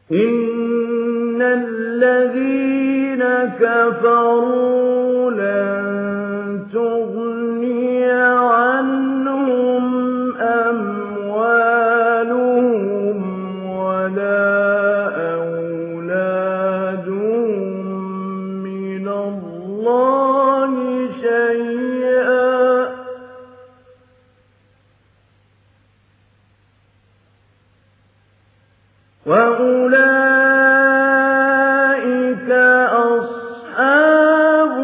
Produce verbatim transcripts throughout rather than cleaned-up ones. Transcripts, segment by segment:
إن الذين كفروا لن تغني عنهم أموالهم ولا أولادهم من الله شيئا وأولئك أصحاب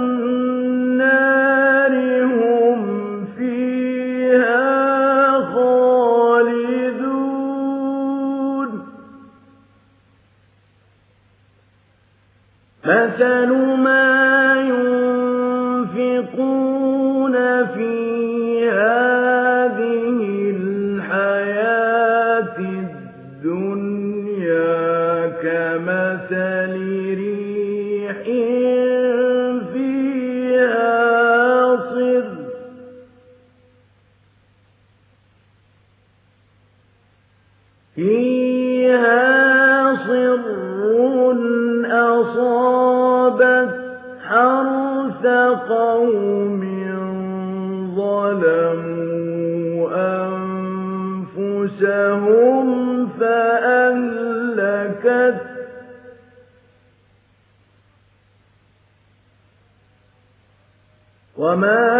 النار هم فيها خالدون مثل ما ينفقون في هذه الحياة الدنيا كمثل ريح فيها صر فيها صر أصابت حرث قوم ظلموا أنفسهم فأهلكت وما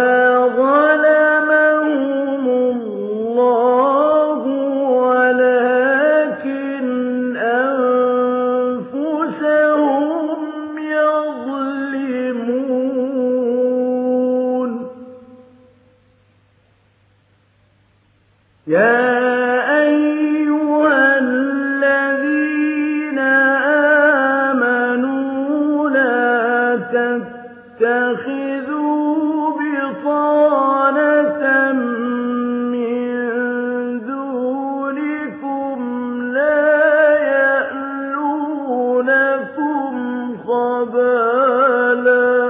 ظلمهم الله ولكن أنفسهم يظلمون يا أيها الذين آمنوا لا تتخذوا بطانة من دونكم لا يألونكم خبالا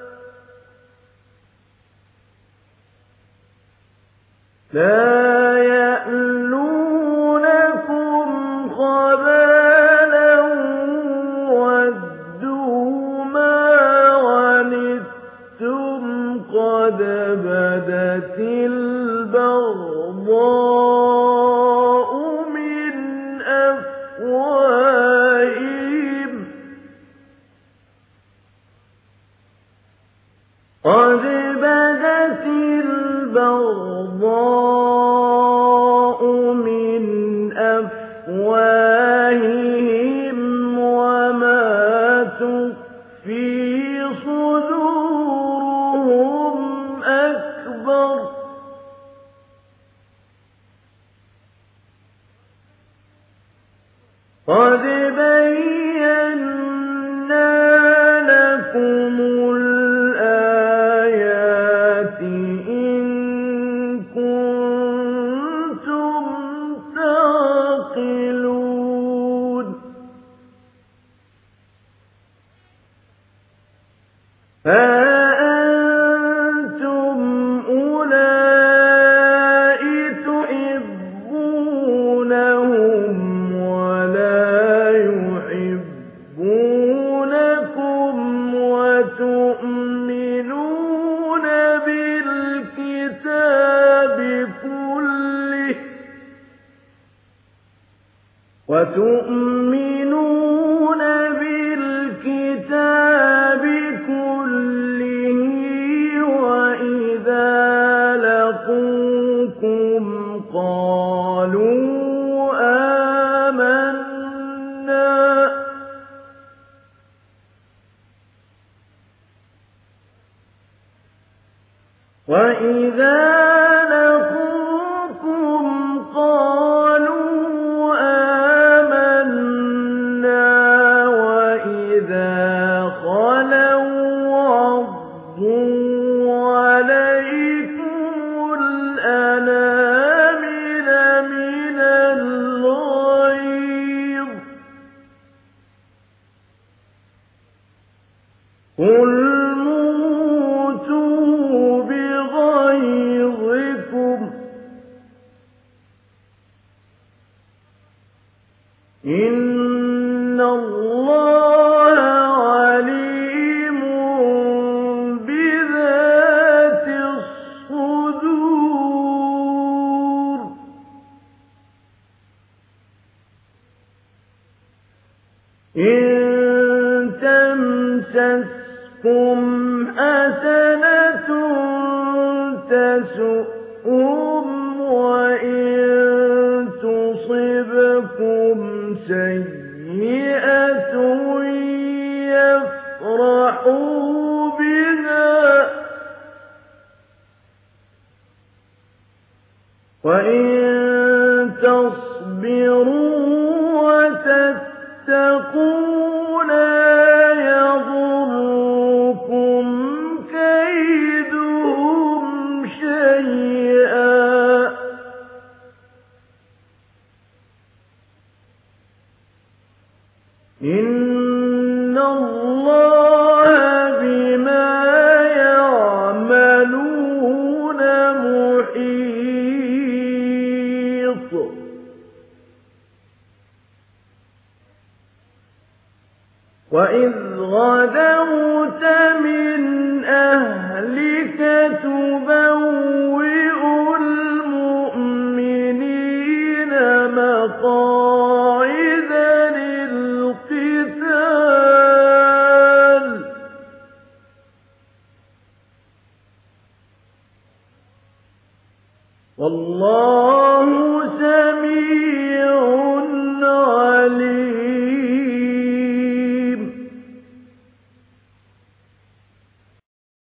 لا يألونكم خبالا ودوا ما عنتم قد بدت البغضاء من أفواههم قد بدت البغضاء من أفواههم وما تخفي صدورهم أكبر قد بينا لكم الآيات إن كنتم تعقلون أأنتم أولئك تحبونهم ولا يحبونكم وتؤمنون بالكتاب كله وتؤمنون بالكتاب كله وإذا لقوكم قالوا آمنا وإذا لقوكم قالوا آمنا وإذا خلوا عضوا عليكم الأنامل من الغيظ قل موتوا بغيظكم إن اللَّهَ عَلِيمٌ بِذَاتِ الصُّدُورِ إِن تَمْسَسْكُمْ حَسَنَةٌ تَسُؤْهُمْ وَإِن تُصِبْكُمْ سَيِّئَةٌ يَفْرَحُوا بِهَا وَإِن تَصْبِرُوا وَتَتَّقُوا لَا يَضُرُّكُمْ كَيْدُهُمْ شَيْئًا إِنَّ اللَّهَ بِمَا يَعْمَلُونَ مُحِيطٌ وَإِذْ غَدَوْتَ مِنْ أَهْلِكَ تُبَوِّئُ الْمُؤْمِنِينَ مَقَاعِدَ لِلْقِتَالِ وَاللَّهُ